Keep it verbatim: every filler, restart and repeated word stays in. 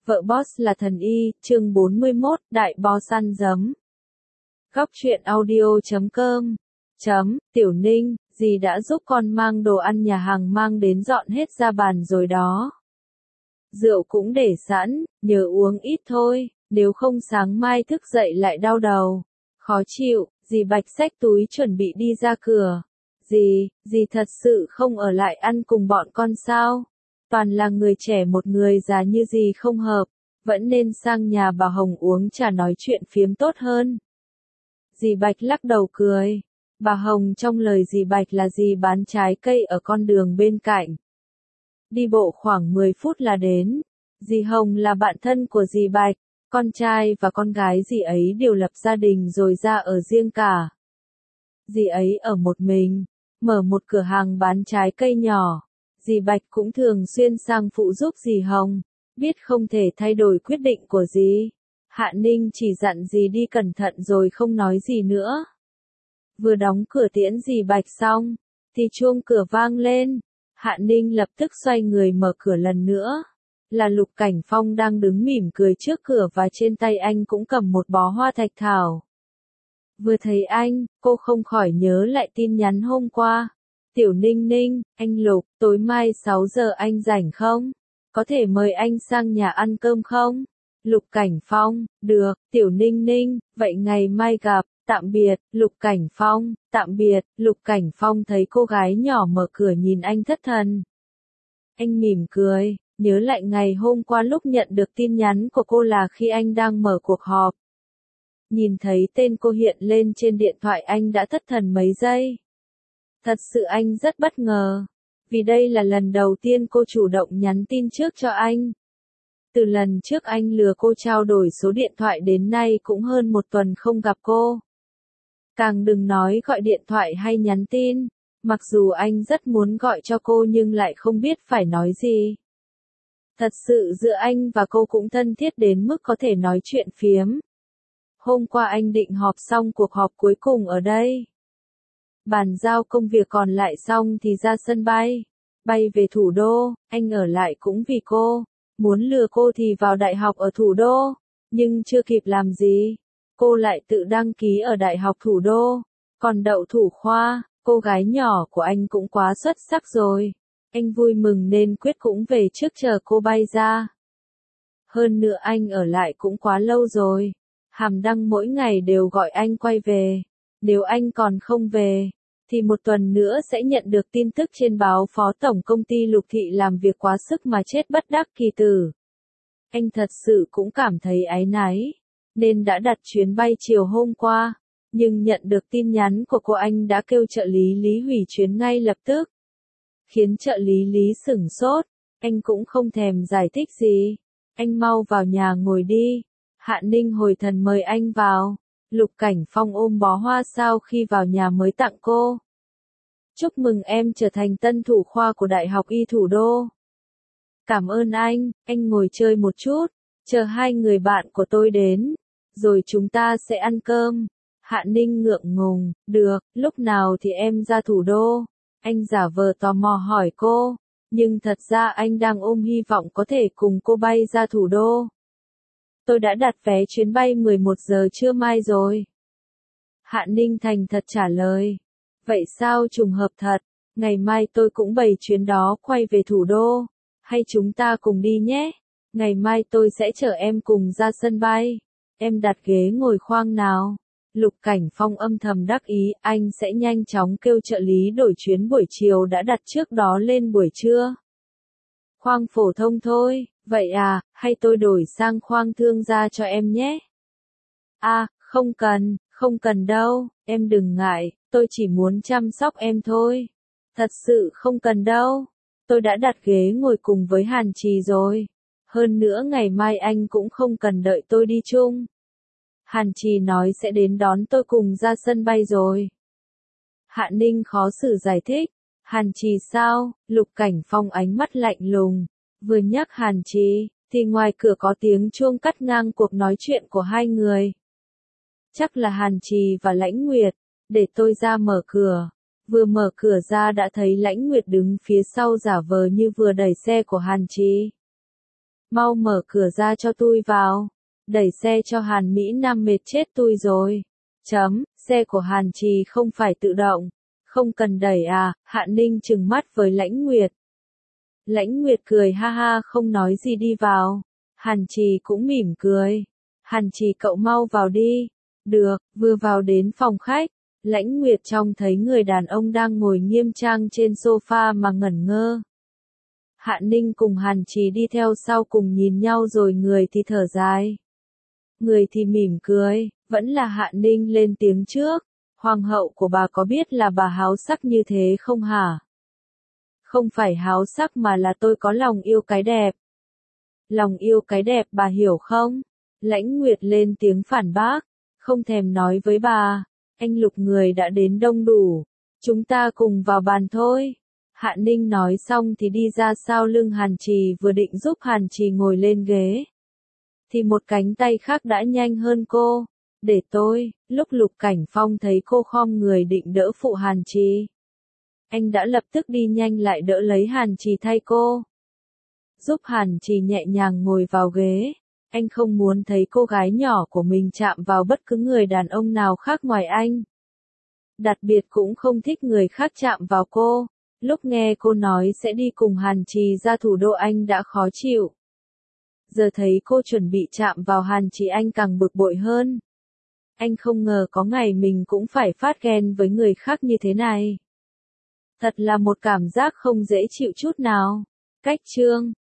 Vợ boss là thần y, chương bốn mươi mốt, đại bo săn giấm. Góc truyện audio chấm com chấm, Tiểu Ninh, dì đã giúp con mang đồ ăn nhà hàng mang đến dọn hết ra bàn rồi đó. Rượu cũng để sẵn, nhớ uống ít thôi, nếu không sáng mai thức dậy lại đau đầu. Khó chịu, dì Bạch xách túi chuẩn bị đi ra cửa. Dì, dì thật sự không ở lại ăn cùng bọn con sao? Toàn là người trẻ một người già như dì không hợp, vẫn nên sang nhà bà Hồng uống trà nói chuyện phiếm tốt hơn. Dì Bạch lắc đầu cười. Bà Hồng trong lời dì Bạch là dì bán trái cây ở con đường bên cạnh. Đi bộ khoảng mười phút là đến. Dì Hồng là bạn thân của dì Bạch, con trai và con gái dì ấy đều lập gia đình rồi ra ở riêng cả. Dì ấy ở một mình, mở một cửa hàng bán trái cây nhỏ. Dì Bạch cũng thường xuyên sang phụ giúp dì Hồng, biết không thể thay đổi quyết định của dì. Hạ Ninh chỉ dặn dì đi cẩn thận rồi không nói gì nữa. Vừa đóng cửa tiễn dì Bạch xong, thì chuông cửa vang lên. Hạ Ninh lập tức xoay người mở cửa lần nữa. Là Lục Cảnh Phong đang đứng mỉm cười trước cửa và trên tay anh cũng cầm một bó hoa thạch thảo. Vừa thấy anh, cô không khỏi nhớ lại tin nhắn hôm qua. Tiểu Ninh Ninh, anh Lục, tối mai sáu giờ anh rảnh không? Có thể mời anh sang nhà ăn cơm không? Lục Cảnh Phong, được, Tiểu Ninh Ninh, vậy ngày mai gặp, tạm biệt, Lục Cảnh Phong, tạm biệt, Lục Cảnh Phong thấy cô gái nhỏ mở cửa nhìn anh thất thần. Anh mỉm cười, nhớ lại ngày hôm qua lúc nhận được tin nhắn của cô là khi anh đang mở cuộc họp. Nhìn thấy tên cô hiện lên trên điện thoại anh đã thất thần mấy giây. Thật sự anh rất bất ngờ, vì đây là lần đầu tiên cô chủ động nhắn tin trước cho anh. Từ lần trước anh lừa cô trao đổi số điện thoại đến nay cũng hơn một tuần không gặp cô. Càng đừng nói gọi điện thoại hay nhắn tin, mặc dù anh rất muốn gọi cho cô nhưng lại không biết phải nói gì. Thật sự giữa anh và cô cũng thân thiết đến mức có thể nói chuyện phiếm. Hôm qua anh định họp xong cuộc họp cuối cùng ở đây. Bàn giao công việc còn lại xong thì ra sân bay. Bay về thủ đô, anh ở lại cũng vì cô. Muốn lừa cô thì vào đại học ở thủ đô. Nhưng chưa kịp làm gì, cô lại tự đăng ký ở đại học thủ đô. Còn đậu thủ khoa, cô gái nhỏ của anh cũng quá xuất sắc rồi. Anh vui mừng nên quyết cũng về trước chờ cô bay ra. Hơn nữa anh ở lại cũng quá lâu rồi. Hàm Đăng mỗi ngày đều gọi anh quay về. Nếu anh còn không về, thì một tuần nữa sẽ nhận được tin tức trên báo Phó Tổng Công ty Lục Thị làm việc quá sức mà chết bất đắc kỳ tử. Anh thật sự cũng cảm thấy áy náy, nên đã đặt chuyến bay chiều hôm qua. Nhưng nhận được tin nhắn của cô anh đã kêu trợ lý Lý hủy chuyến ngay lập tức. Khiến trợ lý Lý sửng sốt, anh cũng không thèm giải thích gì. Anh mau vào nhà ngồi đi. Hạ Ninh hồi thần mời anh vào. Lục Cảnh Phong ôm bó hoa sau khi vào nhà mới tặng cô. Chúc mừng em trở thành tân thủ khoa của Đại học Y Thủ đô. Cảm ơn anh, anh ngồi chơi một chút, chờ hai người bạn của tôi đến, rồi chúng ta sẽ ăn cơm. Hạ Ninh ngượng ngùng, được, lúc nào thì em ra thủ đô? Anh giả vờ tò mò hỏi cô, nhưng thật ra anh đang ôm hy vọng có thể cùng cô bay ra thủ đô. Tôi đã đặt vé chuyến bay mười một giờ trưa mai rồi. Hạ Ninh thành thật trả lời. Vậy sao trùng hợp thật, ngày mai tôi cũng bày chuyến đó quay về thủ đô. Hay chúng ta cùng đi nhé. Ngày mai tôi sẽ chở em cùng ra sân bay. Em đặt ghế ngồi khoang nào. Lục Cảnh Phong âm thầm đắc ý, anh sẽ nhanh chóng kêu trợ lý đổi chuyến buổi chiều đã đặt trước đó lên buổi trưa. Khoang phổ thông thôi, vậy à, hay tôi đổi sang khoang thương gia cho em nhé? À, không cần, không cần đâu, em đừng ngại, tôi chỉ muốn chăm sóc em thôi. Thật sự không cần đâu, tôi đã đặt ghế ngồi cùng với Hàn Trì rồi. Hơn nữa ngày mai anh cũng không cần đợi tôi đi chung. Hàn Trì nói sẽ đến đón tôi cùng ra sân bay rồi. Hạ Ninh khó xử giải thích. Hàn Trì sao? Lục Cảnh Phong ánh mắt lạnh lùng. Vừa nhắc Hàn Trì, thì ngoài cửa có tiếng chuông cắt ngang cuộc nói chuyện của hai người. Chắc là Hàn Trì và Lãnh Nguyệt, để tôi ra mở cửa. Vừa mở cửa ra đã thấy Lãnh Nguyệt đứng phía sau giả vờ như vừa đẩy xe của Hàn Trì. Mau mở cửa ra cho tôi vào. Đẩy xe cho Hàn Mỹ Nam mệt chết tôi rồi. Chấm, xe của Hàn Trì không phải tự động. Không cần đẩy à, Hạ Ninh trừng mắt với Lãnh Nguyệt. Lãnh Nguyệt cười ha ha không nói gì đi vào. Hàn Trì cũng mỉm cười. Hàn Trì cậu mau vào đi. Được, vừa vào đến phòng khách. Lãnh Nguyệt trông thấy người đàn ông đang ngồi nghiêm trang trên sofa mà ngẩn ngơ. Hạ Ninh cùng Hàn Trì đi theo sau cùng nhìn nhau rồi người thì thở dài. Người thì mỉm cười, vẫn là Hạ Ninh lên tiếng trước. Hoàng hậu của bà có biết là bà háo sắc như thế không hả? Không phải háo sắc mà là tôi có lòng yêu cái đẹp. Lòng yêu cái đẹp bà hiểu không? Lãnh Nguyệt lên tiếng phản bác. Không thèm nói với bà. Anh Lục người đã đến đông đủ. Chúng ta cùng vào bàn thôi. Hạ Ninh nói xong thì đi ra sau lưng Hàn Trì vừa định giúp Hàn Trì ngồi lên ghế. Thì một cánh tay khác đã nhanh hơn cô. Để tôi, lúc Lục Cảnh Phong thấy cô khom người định đỡ phụ Hàn Trì. Anh đã lập tức đi nhanh lại đỡ lấy Hàn Trì thay cô. Giúp Hàn Trì nhẹ nhàng ngồi vào ghế. Anh không muốn thấy cô gái nhỏ của mình chạm vào bất cứ người đàn ông nào khác ngoài anh. Đặc biệt cũng không thích người khác chạm vào cô. Lúc nghe cô nói sẽ đi cùng Hàn Trì ra thủ đô anh đã khó chịu. Giờ thấy cô chuẩn bị chạm vào Hàn Trì anh càng bực bội hơn. Anh không ngờ có ngày mình cũng phải phát ghen với người khác như thế này. Thật là một cảm giác không dễ chịu chút nào. Cách chương